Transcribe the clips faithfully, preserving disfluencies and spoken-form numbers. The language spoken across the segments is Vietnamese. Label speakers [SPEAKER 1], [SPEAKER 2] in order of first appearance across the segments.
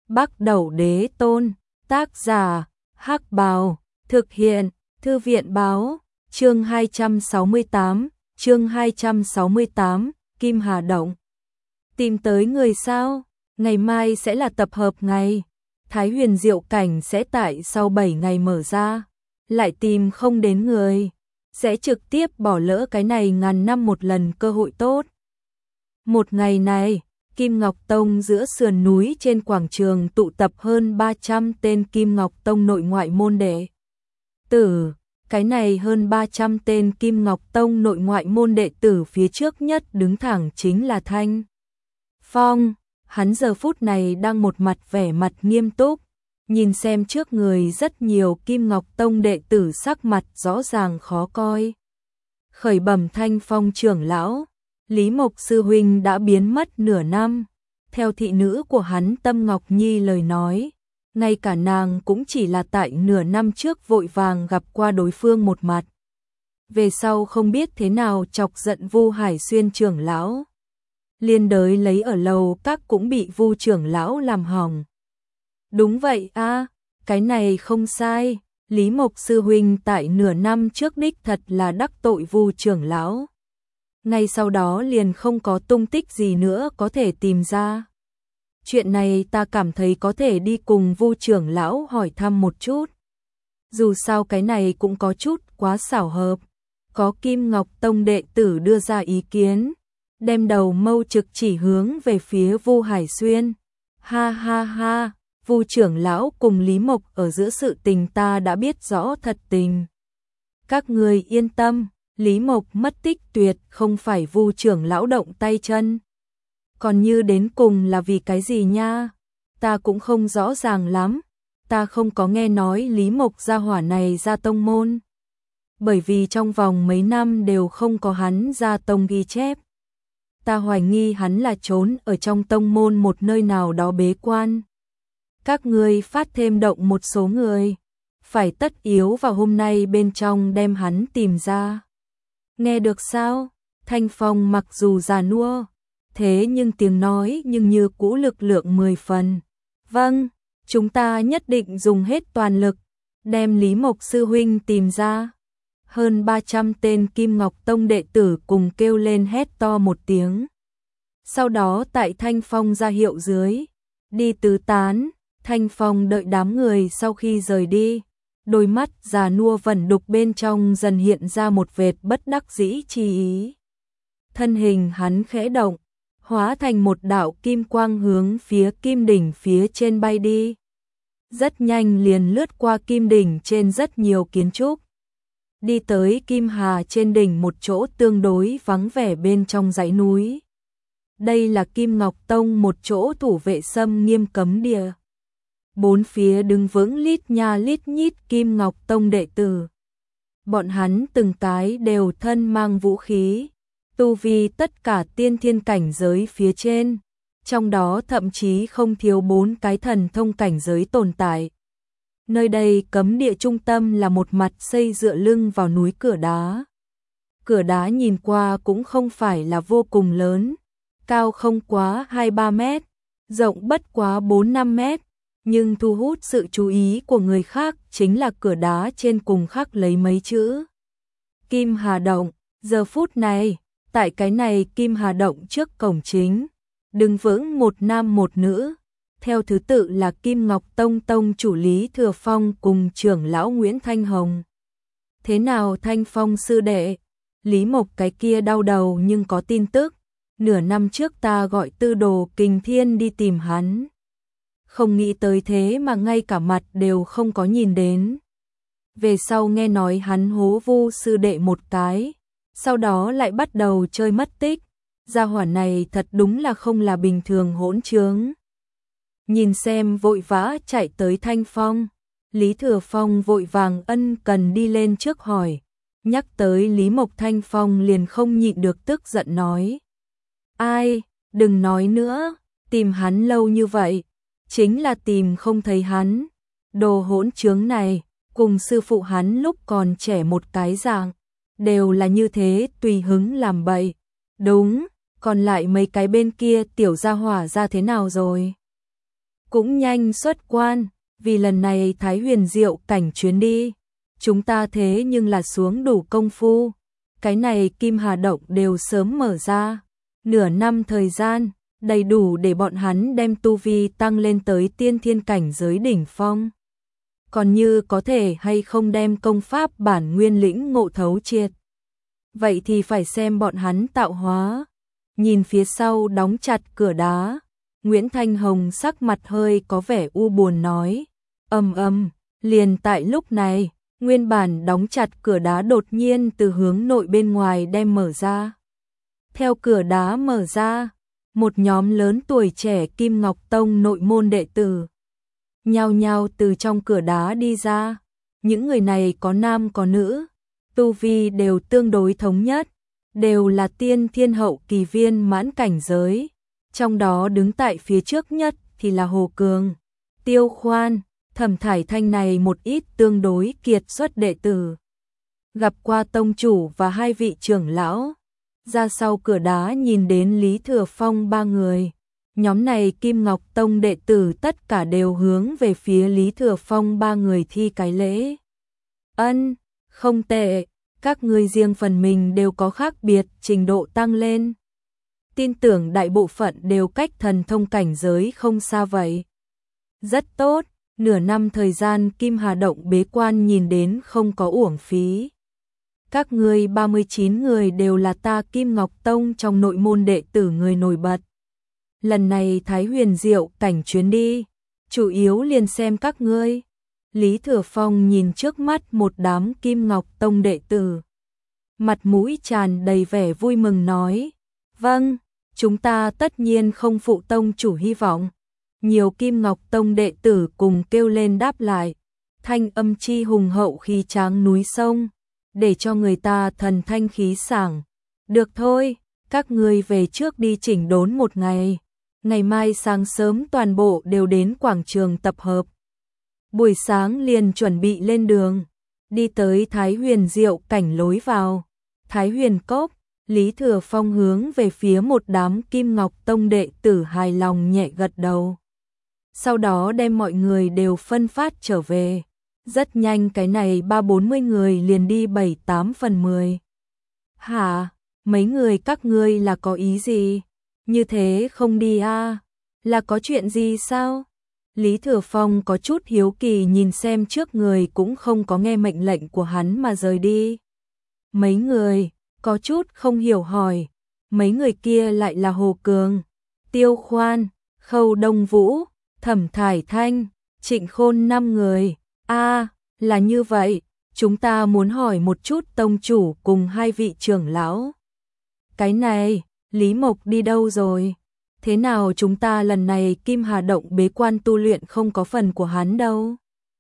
[SPEAKER 1] Bắc Đẩu Đế Tôn, tác giả, Hắc Bào, thực hiện, Thư viện báo, chương hai trăm sáu mươi tám, chương hai trăm sáu mươi tám, Kim Hà Động. Tìm tới người sao? Ngày mai sẽ là tập hợp ngày. Thái Huyền Diệu Cảnh sẽ tại sau bảy ngày mở ra. Lại tìm không đến người. Sẽ trực tiếp bỏ lỡ cái này ngàn năm một lần cơ hội tốt. Một ngày này, Kim Ngọc Tông giữa sườn núi trên quảng trường tụ tập hơn ba trăm tên Kim Ngọc Tông nội ngoại môn đệ tử. Cái này hơn ba trăm tên Kim Ngọc Tông nội ngoại môn đệ tử phía trước nhất đứng thẳng chính là Thanh Phong. Hắn giờ phút này đang một mặt vẻ mặt nghiêm túc, nhìn xem trước người rất nhiều Kim Ngọc Tông đệ tử sắc mặt rõ ràng khó coi. Khởi bẩm Thanh Phong trưởng lão, Lý Mộc sư huynh đã biến mất nửa năm. Theo thị nữ của hắn Tâm Ngọc Nhi lời nói, ngay cả nàng cũng chỉ là tại nửa năm trước vội vàng gặp qua đối phương một mặt. Về sau không biết thế nào chọc giận Vu Hải Xuyên trưởng lão. Liên đới lấy ở lầu các cũng bị Vu trưởng lão làm hỏng. Đúng vậy a, cái này không sai. Lý Mộc sư huynh tại nửa năm trước đích thật là đắc tội Vu trưởng lão. Ngay sau đó liền không có tung tích gì nữa có thể tìm ra. Chuyện này ta cảm thấy có thể đi cùng Vu trưởng lão hỏi thăm một chút. Dù sao cái này cũng có chút quá xảo hợp. Có Kim Ngọc Tông đệ tử đưa ra ý kiến, đem đầu mâu trực chỉ hướng về phía Vu Hải Xuyên. Ha ha ha, Vu trưởng lão cùng Lý Mộc ở giữa sự tình ta đã biết rõ thật tình. Các người yên tâm, Lý Mộc mất tích tuyệt không phải Vu trưởng lão động tay chân. Còn như đến cùng là vì cái gì nha? Ta cũng không rõ ràng lắm. Ta không có nghe nói Lý Mộc gia hỏa này ra tông môn. Bởi vì trong vòng mấy năm đều không có hắn ra tông ghi chép. Ta hoài nghi hắn là trốn ở trong tông môn một nơi nào đó bế quan. Các ngươi phát thêm động một số người. Phải tất yếu vào hôm nay bên trong đem hắn tìm ra. Nghe được sao? Thanh Phong mặc dù già nua, thế nhưng tiếng nói nhưng như cũ lực lượng mười phần. Vâng, chúng ta nhất định dùng hết toàn lực, đem Lý Mộc sư huynh tìm ra. Hơn ba trăm tên Kim Ngọc Tông đệ tử cùng kêu lên hét to một tiếng. Sau đó tại Thanh Phong ra hiệu dưới, đi tứ tán. Thanh Phong đợi đám người sau khi rời đi, đôi mắt già nua vẩn đục bên trong dần hiện ra một vệt bất đắc dĩ chi ý. Thân hình hắn khẽ động, hóa thành một đạo kim quang hướng phía kim đỉnh phía trên bay đi. Rất nhanh liền lướt qua kim đỉnh trên rất nhiều kiến trúc. Đi tới Kim Hà trên đỉnh một chỗ tương đối vắng vẻ bên trong dãy núi. Đây là Kim Ngọc Tông một chỗ thủ vệ xâm nghiêm cấm địa. Bốn phía đứng vững lít nha lít nhít Kim Ngọc Tông đệ tử. Bọn hắn từng cái đều thân mang vũ khí, tu vi tất cả tiên thiên cảnh giới phía trên, trong đó thậm chí không thiếu bốn cái thần thông cảnh giới tồn tại. Nơi đây cấm địa trung tâm là một mặt xây dựa lưng vào núi cửa đá. Cửa đá nhìn qua cũng không phải là vô cùng lớn, cao không quá hai ba mét, rộng bất quá bốn năm mét. Nhưng thu hút sự chú ý của người khác chính là cửa đá trên cùng khắc lấy mấy chữ Kim Hà Động. Giờ phút này, tại cái này Kim Hà Động trước cổng chính, đứng vững một nam một nữ, theo thứ tự là Kim Ngọc Tông Tông chủ Lý Thừa Phong cùng trưởng lão Nguyễn Thanh Hồng. Thế nào Thanh Phong sư đệ? Lý Mộc cái kia đau đầu nhưng có tin tức, nửa năm trước ta gọi tư đồ Kình Thiên đi tìm hắn. Không nghĩ tới thế mà ngay cả mặt đều không có nhìn đến. Về sau nghe nói hắn hố Vu sư đệ một cái, sau đó lại bắt đầu chơi mất tích. Gia hỏa này thật đúng là không là bình thường hỗn trướng. Nhìn xem vội vã chạy tới Thanh Phong, Lý Thừa Phong vội vàng ân cần đi lên trước hỏi. Nhắc tới Lý Mộc, Thanh Phong liền không nhịn được tức giận nói. Ai, đừng nói nữa, tìm hắn lâu như vậy, chính là tìm không thấy hắn. Đồ hỗn trướng này, cùng sư phụ hắn lúc còn trẻ một cái dạng, đều là như thế tùy hứng làm bậy. Đúng, còn lại mấy cái bên kia tiểu gia hỏa ra thế nào rồi? cũng nhanh xuất quan, vì lần này Thái Huyền Diệu cảnh chuyến đi, chúng ta thế nhưng là xuống đủ công phu, cái này Kim Hà Động đều sớm mở ra, nửa năm thời gian, đầy đủ để bọn hắn đem tu vi tăng lên tới tiên thiên cảnh giới đỉnh phong. Còn như có thể hay không đem công pháp bản nguyên lĩnh ngộ thấu triệt, vậy thì phải xem bọn hắn tạo hóa. Nhìn phía sau đóng chặt cửa đá, Nguyễn Thanh Hồng sắc mặt hơi có vẻ u buồn nói, ầm ầm, liền tại lúc này, nguyên bản đóng chặt cửa đá đột nhiên từ hướng nội bên ngoài đem mở ra. Theo cửa đá mở ra, một nhóm lớn tuổi trẻ Kim Ngọc Tông nội môn đệ tử nhao nhao từ trong cửa đá đi ra. Những người này có nam có nữ, tu vi đều tương đối thống nhất, đều là tiên thiên hậu kỳ viên mãn cảnh giới. Trong đó đứng tại phía trước nhất thì là Hồ Cường, Tiêu Khoan, Thẩm Thải Thanh này một ít tương đối kiệt xuất đệ tử. Gặp qua tông chủ và hai vị trưởng lão, ra sau cửa đá nhìn đến Lý Thừa Phong ba người. Nhóm này Kim Ngọc Tông đệ tử tất cả đều hướng về phía Lý Thừa Phong ba người thi cái lễ. Ân, không tệ, các ngươi riêng phần mình đều có khác biệt trình độ tăng lên. Tin tưởng đại bộ phận đều cách thần thông cảnh giới không xa vậy. Rất tốt, nửa năm thời gian Kim Hà Động bế quan nhìn đến không có uổng phí. Các ngươi ba mươi chín người đều là ta Kim Ngọc Tông trong nội môn đệ tử người nổi bật. Lần này Thái Huyền Diệu cảnh chuyến đi, chủ yếu liền xem các ngươi. Lý Thừa Phong nhìn trước mắt một đám Kim Ngọc Tông đệ tử, mặt mũi tràn đầy vẻ vui mừng nói, vâng, chúng ta tất nhiên không phụ tông chủ hy vọng. Nhiều Kim Ngọc Tông đệ tử cùng kêu lên đáp lại, thanh âm chi hùng hậu khí tráng núi sông, để cho người ta thần thanh khí sảng. Được thôi, các ngươi về trước đi chỉnh đốn một ngày, ngày mai sáng sớm toàn bộ đều đến quảng trường tập hợp. Buổi sáng liền chuẩn bị lên đường, đi tới Thái Huyền Diệu cảnh lối vào, Thái Huyền Cốc. Lý Thừa Phong hướng về phía một đám Kim Ngọc Tông đệ tử hài lòng nhẹ gật đầu. Sau đó đem mọi người đều phân phát trở về. Rất nhanh cái này ba bốn mươi người liền đi bảy tám phần mười. Hả? Mấy người các ngươi là có ý gì? Như thế không đi à? Là có chuyện gì sao? Lý Thừa Phong có chút hiếu kỳ nhìn xem trước người cũng không có nghe mệnh lệnh của hắn mà rời đi. Mấy người có chút không hiểu hỏi, mấy người kia lại là Hồ Cường, Tiêu Khoan, Khâu Đông Vũ, Thẩm Thải Thanh, Trịnh Khôn năm người. A, à, là như vậy, chúng ta muốn hỏi một chút tông chủ cùng hai vị trưởng lão. Cái này, Lý Mộc đi đâu rồi? Thế nào chúng ta lần này Kim Hà Động bế quan tu luyện không có phần của hắn đâu?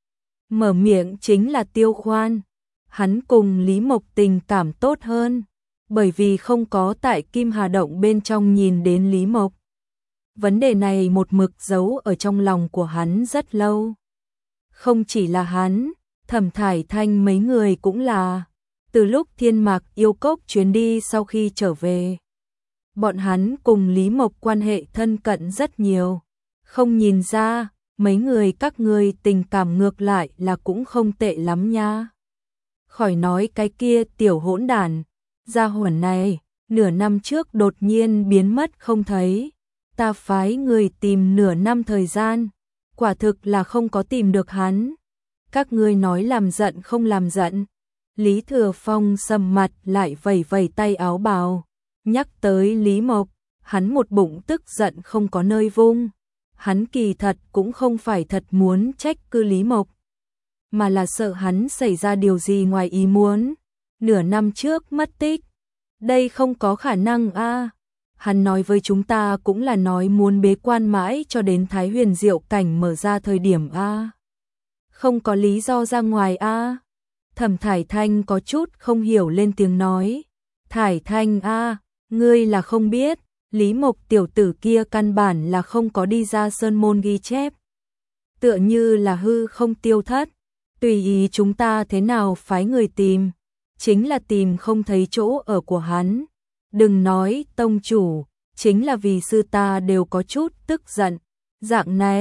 [SPEAKER 1] Mở miệng chính là Tiêu Khoan. Hắn cùng Lý Mộc tình cảm tốt hơn, bởi vì không có tại Kim Hà Động bên trong nhìn đến Lý Mộc. Vấn đề này một mực giấu ở trong lòng của hắn rất lâu. Không chỉ là hắn, Thẩm Thải Thanh mấy người cũng là. Từ lúc Thiên Mạc Yêu Cốc chuyến đi sau khi trở về, bọn hắn cùng Lý Mộc quan hệ thân cận rất nhiều. Không nhìn ra, mấy người các ngươi tình cảm ngược lại là cũng không tệ lắm nha. Khỏi nói cái kia tiểu hỗn đản, gia hỏa này, nửa năm trước đột nhiên biến mất không thấy. Ta phái người tìm nửa năm thời gian, quả thực là không có tìm được hắn. Các ngươi nói làm giận không làm giận. Lý Thừa Phong sầm mặt lại vẩy vẩy tay áo bào. Nhắc tới Lý Mộc, hắn một bụng tức giận không có nơi vung. Hắn kỳ thật cũng không phải thật muốn trách cứ Lý Mộc, mà là sợ hắn xảy ra điều gì ngoài ý muốn. Nửa năm trước mất tích, đây không có khả năng a. À. Hắn nói với chúng ta cũng là nói muốn bế quan mãi cho đến Thái Huyền Diệu cảnh mở ra thời điểm a. À. Không có lý do ra ngoài a. À. Thẩm Thải Thanh có chút không hiểu lên tiếng nói. Thải Thanh a, à, ngươi là không biết, Lý Mộc tiểu tử kia căn bản là không có đi ra sơn môn ghi chép. Tựa như là hư không tiêu thất, tùy ý chúng ta thế nào phái người tìm, chính là tìm không thấy chỗ ở của hắn. Đừng nói tông chủ, chính là vì sư ta đều có chút tức giận. Dạng này,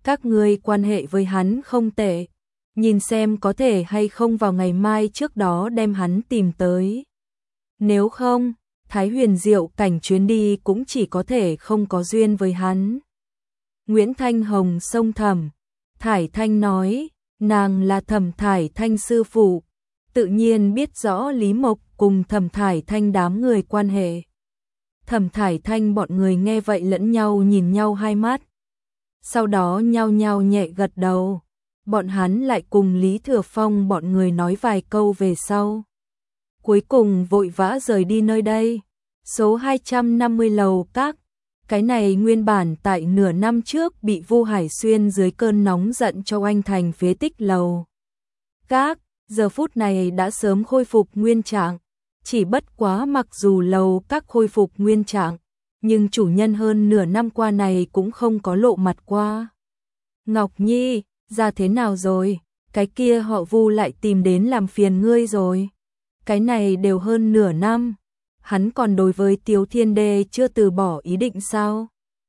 [SPEAKER 1] các ngươi quan hệ với hắn không tệ, nhìn xem có thể hay không vào ngày mai trước đó đem hắn tìm tới. Nếu không, Thái Huyền Diệu Cảnh chuyến đi cũng chỉ có thể không có duyên với hắn. Nguyễn Thanh Hồng xông Thẩm Thải Thanh nói, nàng là Thẩm Thải Thanh sư phụ, tự nhiên biết rõ Lý Mộc cùng Thẩm Thải Thanh đám người quan hệ. Thẩm Thải Thanh bọn người nghe vậy lẫn nhau nhìn nhau hai mắt. Sau đó nhao nhao nhẹ gật đầu. Bọn hắn lại cùng Lý Thừa Phong bọn người nói vài câu về sau. Cuối cùng vội vã rời đi nơi đây. Số hai trăm năm mươi lầu các. Cái này nguyên bản tại nửa năm trước bị Vu Hải Xuyên dưới cơn nóng giận cho anh thành phế tích lầu các. Giờ phút này đã sớm khôi phục nguyên trạng. Chỉ bất quá mặc dù lầu các khôi phục nguyên trạng, nhưng chủ nhân hơn nửa năm qua này cũng không có lộ mặt qua. Ngọc Nhi, ra thế nào rồi? Cái kia họ Vu lại tìm đến làm phiền ngươi rồi. Cái này đều hơn nửa năm, hắn còn đối với Tiếu Thiên Đê chưa từ bỏ ý định sao?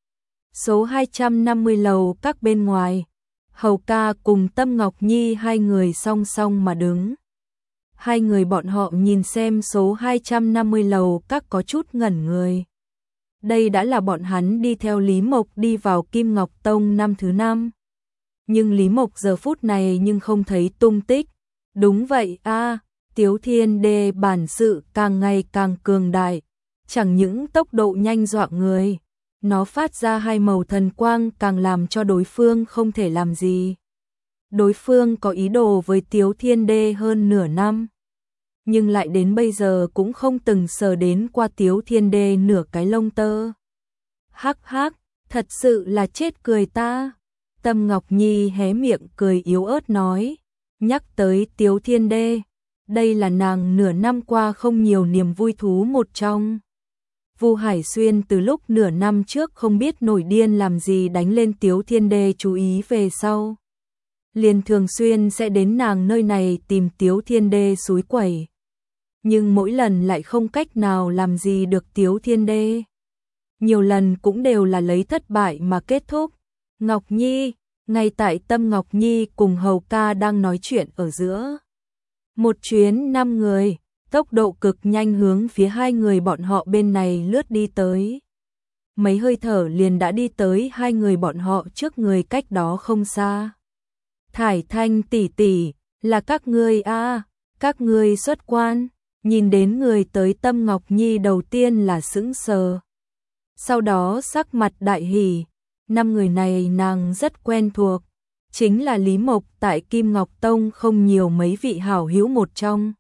[SPEAKER 1] Số hai trăm năm mươi lầu các bên ngoài, Hầu Ca cùng Tâm Ngọc Nhi hai người song song mà đứng. Hai người bọn họ nhìn xem số hai trăm năm mươi lầu các có chút ngẩn người. Đây đã là bọn hắn đi theo Lý Mộc đi vào Kim Ngọc Tông năm thứ năm. Nhưng Lý Mộc giờ phút này nhưng không thấy tung tích. Đúng vậy a, à, Tiếu Thiên Đê bản sự càng ngày càng cường đại. Chẳng những tốc độ nhanh dọa người, nó phát ra hai màu thần quang càng làm cho đối phương không thể làm gì. Đối phương có ý đồ với Tiếu Thiên Đê hơn nửa năm, nhưng lại đến bây giờ cũng không từng sờ đến qua Tiếu Thiên Đê nửa cái lông tơ. Hắc hắc, thật sự là chết cười ta. Tâm Ngọc Nhi hé miệng cười yếu ớt nói, nhắc tới Tiếu Thiên Đê, đây là nàng nửa năm qua không nhiều niềm vui thú một trong. Vu Hải Xuyên từ lúc nửa năm trước không biết nổi điên làm gì đánh lên Tiếu Thiên Đê chú ý về sau. Liền thường xuyên sẽ đến nàng nơi này tìm Tiếu Thiên Đê xúi quẩy. Nhưng mỗi lần lại không cách nào làm gì được Tiếu Thiên Đê. Nhiều lần cũng đều là lấy thất bại mà kết thúc. Ngọc Nhi, ngay tại Tâm Ngọc Nhi cùng Hầu Ca đang nói chuyện ở giữa. Một chuyến năm người, tốc độ cực nhanh hướng phía hai người bọn họ bên này lướt đi tới. Mấy hơi thở liền đã đi tới hai người bọn họ trước người cách đó không xa. Thải Thanh tỷ tỷ, là các ngươi a, à, các ngươi xuất quan. Nhìn đến người tới Tâm Ngọc Nhi đầu tiên là sững sờ. Sau đó sắc mặt đại hỉ, năm người này nàng rất quen thuộc, chính là Lý Mộc tại Kim Ngọc Tông không nhiều mấy vị hảo hữu một trong.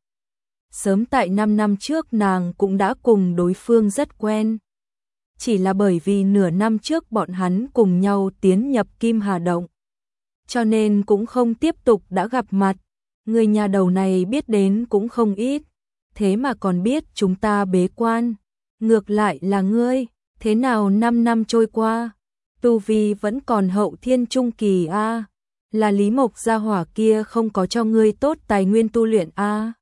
[SPEAKER 1] Sớm tại năm năm trước nàng cũng đã cùng đối phương rất quen. Chỉ là bởi vì nửa năm trước bọn hắn cùng nhau tiến nhập Kim Hà Động, cho nên cũng không tiếp tục đã gặp mặt. Người nhà đầu này biết đến cũng không ít, thế mà còn biết chúng ta bế quan. Ngược lại là ngươi, thế nào năm năm trôi qua, tu vi vẫn còn hậu thiên trung kỳ a, à? Là Lý Mộc gia hỏa kia không có cho ngươi tốt tài nguyên tu luyện a. À?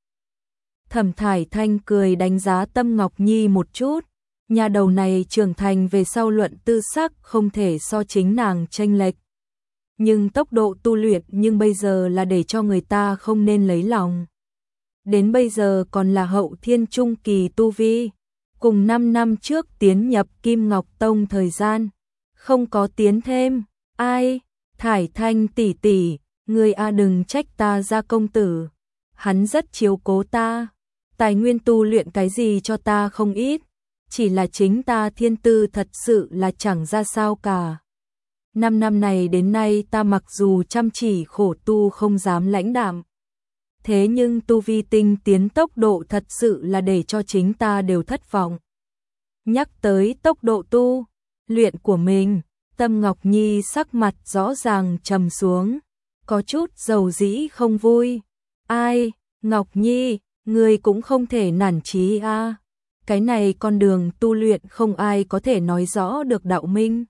[SPEAKER 1] Thẩm Thải Thanh cười đánh giá Tâm Ngọc Nhi một chút, nhà đầu này trưởng thành về sau luận tư sắc không thể so chính nàng chênh lệch. Nhưng tốc độ tu luyện nhưng bây giờ là để cho người ta không nên lấy lòng. Đến bây giờ còn là hậu thiên trung kỳ tu vi, cùng năm năm trước tiến nhập Kim Ngọc Tông thời gian, không có tiến thêm. Ai, Thải Thanh tỷ tỷ, ngươi a đừng trách ta gia công tử, hắn rất chiếu cố ta, tài nguyên tu luyện cái gì cho ta không ít, chỉ là chính ta thiên tư thật sự là chẳng ra sao cả. Năm năm này đến nay ta mặc dù chăm chỉ khổ tu không dám lãnh đạm, thế nhưng tu vi tinh tiến tốc độ thật sự là để cho chính ta đều thất vọng. Nhắc tới tốc độ tu luyện của mình, Tâm Ngọc Nhi sắc mặt rõ ràng trầm xuống, có chút dầu dĩ không vui. Ai, Ngọc Nhi, ngươi cũng không thể nản chí a. À. Cái này con đường tu luyện không ai có thể nói rõ được đạo minh.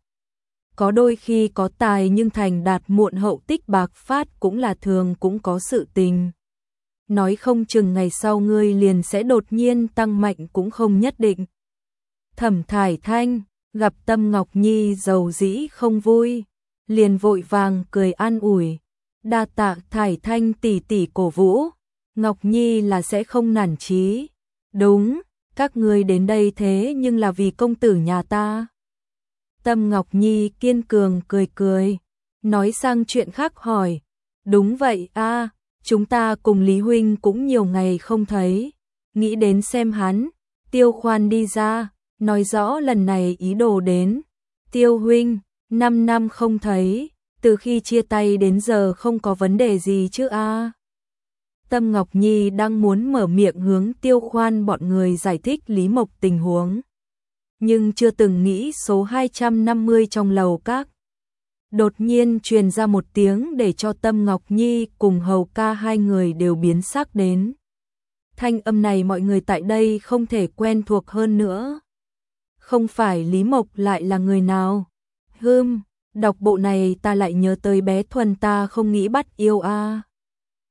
[SPEAKER 1] Có đôi khi có tài nhưng thành đạt muộn hậu tích bạc phát cũng là thường cũng có sự tình. Nói không chừng ngày sau ngươi liền sẽ đột nhiên tăng mạnh cũng không nhất định. Thẩm Thải Thanh gặp Tâm Ngọc Nhi dầu dĩ không vui, liền vội vàng cười an ủi. Đa tạ Thải Thanh tỷ tỷ cổ vũ, Ngọc Nhi là sẽ không nản chí. Đúng, các ngươi đến đây thế nhưng là vì công tử nhà ta. Tâm Ngọc Nhi kiên cường cười cười, nói sang chuyện khác hỏi. Đúng vậy a, chúng ta cùng Lý Huynh cũng nhiều ngày không thấy, nghĩ đến xem hắn. Tiêu Khoan đi ra, nói rõ lần này ý đồ đến. Tiêu Huynh, năm năm không thấy, từ khi chia tay đến giờ không có vấn đề gì chứ a? Tâm Ngọc Nhi đang muốn mở miệng hướng Tiêu Khoan bọn người giải thích Lý Mộc tình huống, nhưng chưa từng nghĩ số hai trăm năm mươi trong lầu các đột nhiên truyền ra một tiếng để cho Tâm Ngọc Nhi cùng Hầu Ca hai người đều biến sắc đến. Thanh âm này mọi người tại đây không thể quen thuộc hơn nữa. Không phải Lý Mộc lại là người nào? Hừm, đọc bộ này ta lại nhớ tới bé Thuần ta không nghĩ bắt yêu a.